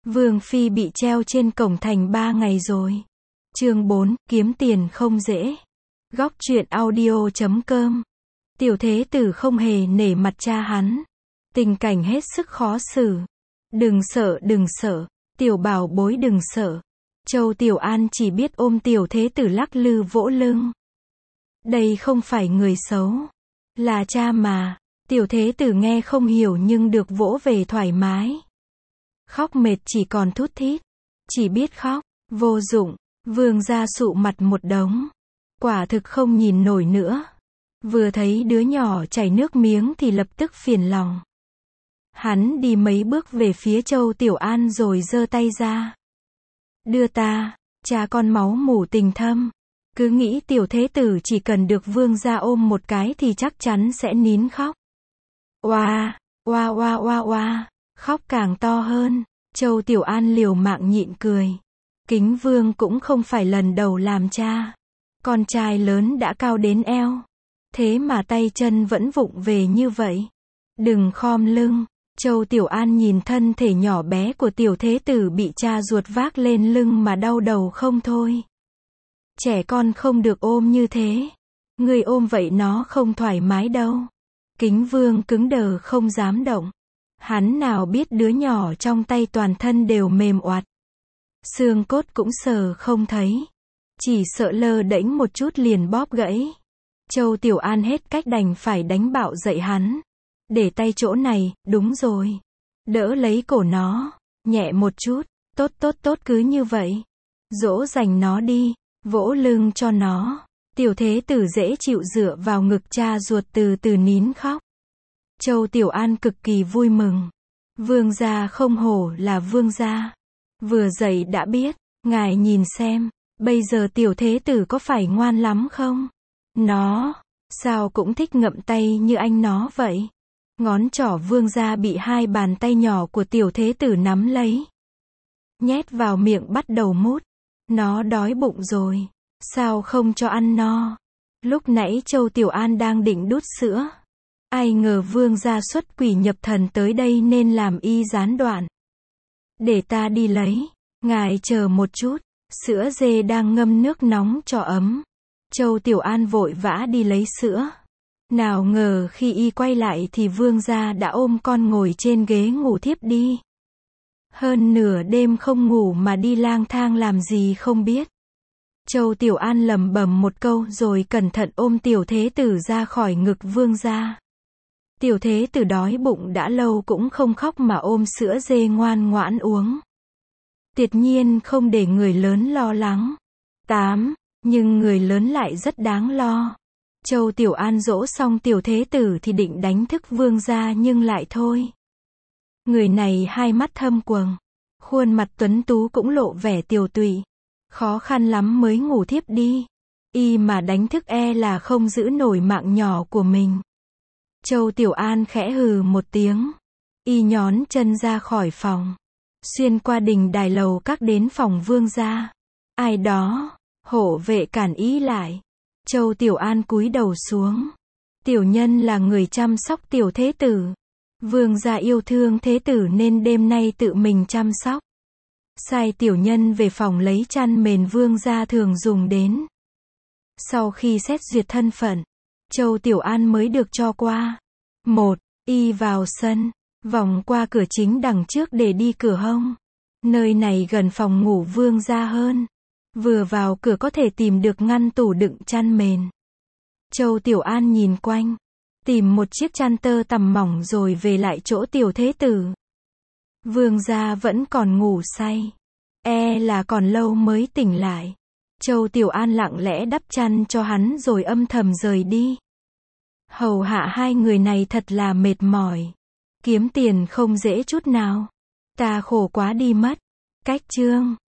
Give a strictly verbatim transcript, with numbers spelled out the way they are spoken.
Vương phi bị treo trên cổng thành ba ngày rồi. Chương bốn, kiếm tiền không dễ. Góc truyện audio chấm com. Tiểu thế tử không hề nể mặt cha hắn. Tình cảnh hết sức khó xử. Đừng sợ, đừng sợ. Tiểu bảo bối đừng sợ. Châu Tiểu An chỉ biết ôm tiểu thế tử lắc lư vỗ lưng. Đây không phải người xấu. Là cha mà. Tiểu thế tử nghe không hiểu nhưng được vỗ về thoải mái. Khóc mệt chỉ còn thút thít. Chỉ biết khóc. Vô dụng. Vương gia sụ mặt một đống. Quả thực không nhìn nổi nữa. Vừa thấy đứa nhỏ chảy nước miếng thì lập tức phiền lòng. Hắn đi mấy bước về phía Châu Tiểu An rồi giơ tay ra. Đưa ta, cha con máu mủ tình thâm. Cứ nghĩ tiểu thế tử chỉ cần được vương gia ôm một cái thì chắc chắn sẽ nín khóc. Oa, oa oa oa oa, khóc càng to hơn. Châu Tiểu An liều mạng nhịn cười. Kính vương cũng không phải lần đầu làm cha. Con trai lớn đã cao đến eo. Thế mà tay chân vẫn vụng về như vậy. Đừng khom lưng. Châu Tiểu An nhìn thân thể nhỏ bé của tiểu thế tử bị cha ruột vác lên lưng mà đau đầu không thôi. Trẻ con không được ôm như thế. Người ôm vậy nó không thoải mái đâu. Kính vương cứng đờ không dám động. Hắn nào biết đứa nhỏ trong tay toàn thân đều mềm oặt. Xương cốt cũng sờ không thấy. Chỉ sợ lơ đễnh một chút liền bóp gãy. Châu Tiểu An hết cách đành phải đánh bạo dậy hắn. Để tay chỗ này, đúng rồi. Đỡ lấy cổ nó. Nhẹ một chút. Tốt tốt tốt cứ như vậy. Dỗ dành nó đi. Vỗ lưng cho nó. Tiểu thế tử dễ chịu dựa vào ngực cha ruột từ từ nín khóc. Châu Tiểu An cực kỳ vui mừng. Vương gia không hổ là vương gia. Vừa dậy đã biết. Ngài nhìn xem. Bây giờ tiểu thế tử có phải ngoan lắm không? Nó. Sao cũng thích ngậm tay như anh nó vậy? Ngón trỏ vương gia bị hai bàn tay nhỏ của tiểu thế tử nắm lấy. Nhét vào miệng bắt đầu mút. Nó đói bụng rồi. Sao không cho ăn no? Lúc nãy Châu Tiểu An đang định đút sữa. Ai ngờ vương gia xuất quỷ nhập thần tới đây nên làm y gián đoạn. Để ta đi lấy. Ngài chờ một chút. Sữa dê đang ngâm nước nóng cho ấm. Châu Tiểu An vội vã đi lấy sữa. Nào ngờ khi y quay lại thì vương gia đã ôm con ngồi trên ghế ngủ thiếp đi. Hơn nửa đêm không ngủ mà đi lang thang làm gì không biết. Châu Tiểu An lẩm bẩm một câu rồi cẩn thận ôm tiểu thế tử ra khỏi ngực vương gia. Tiểu thế tử đói bụng đã lâu cũng không khóc mà ôm sữa dê ngoan ngoãn uống. Tuyệt nhiên không để người lớn lo lắng. tám. Nhưng người lớn lại rất đáng lo. Châu Tiểu An dỗ xong tiểu thế tử thì định đánh thức vương gia nhưng lại thôi. Người này hai mắt thâm quầng. Khuôn mặt tuấn tú cũng lộ vẻ tiều tụy. Khó khăn lắm mới ngủ thiếp đi. Y mà đánh thức e là không giữ nổi mạng nhỏ của mình. Châu Tiểu An khẽ hừ một tiếng. Y nhón chân ra khỏi phòng. Xuyên qua đình đài lầu các đến phòng vương gia. Ai đó, hộ vệ cản ý lại. Châu Tiểu An cúi đầu xuống. Tiểu nhân là người chăm sóc tiểu thế tử. Vương gia yêu thương thế tử nên đêm nay tự mình chăm sóc. Sai tiểu nhân về phòng lấy chăn mền vương gia thường dùng đến. Sau khi xét duyệt thân phận, Châu Tiểu An mới được cho qua. Một. Y vào sân. Vòng qua cửa chính đằng trước để đi cửa hông. Nơi này gần phòng ngủ vương gia hơn. Vừa vào cửa có thể tìm được ngăn tủ đựng chăn mền. Châu Tiểu An nhìn quanh. Tìm một chiếc chăn tơ tằm mỏng rồi về lại chỗ tiểu thế tử. Vương gia vẫn còn ngủ say. E là còn lâu mới tỉnh lại. Châu Tiểu An lặng lẽ đắp chăn cho hắn rồi âm thầm rời đi. Hầu hạ hai người này thật là mệt mỏi. Kiếm tiền không dễ chút nào. Ta khổ quá đi mất. Cách chương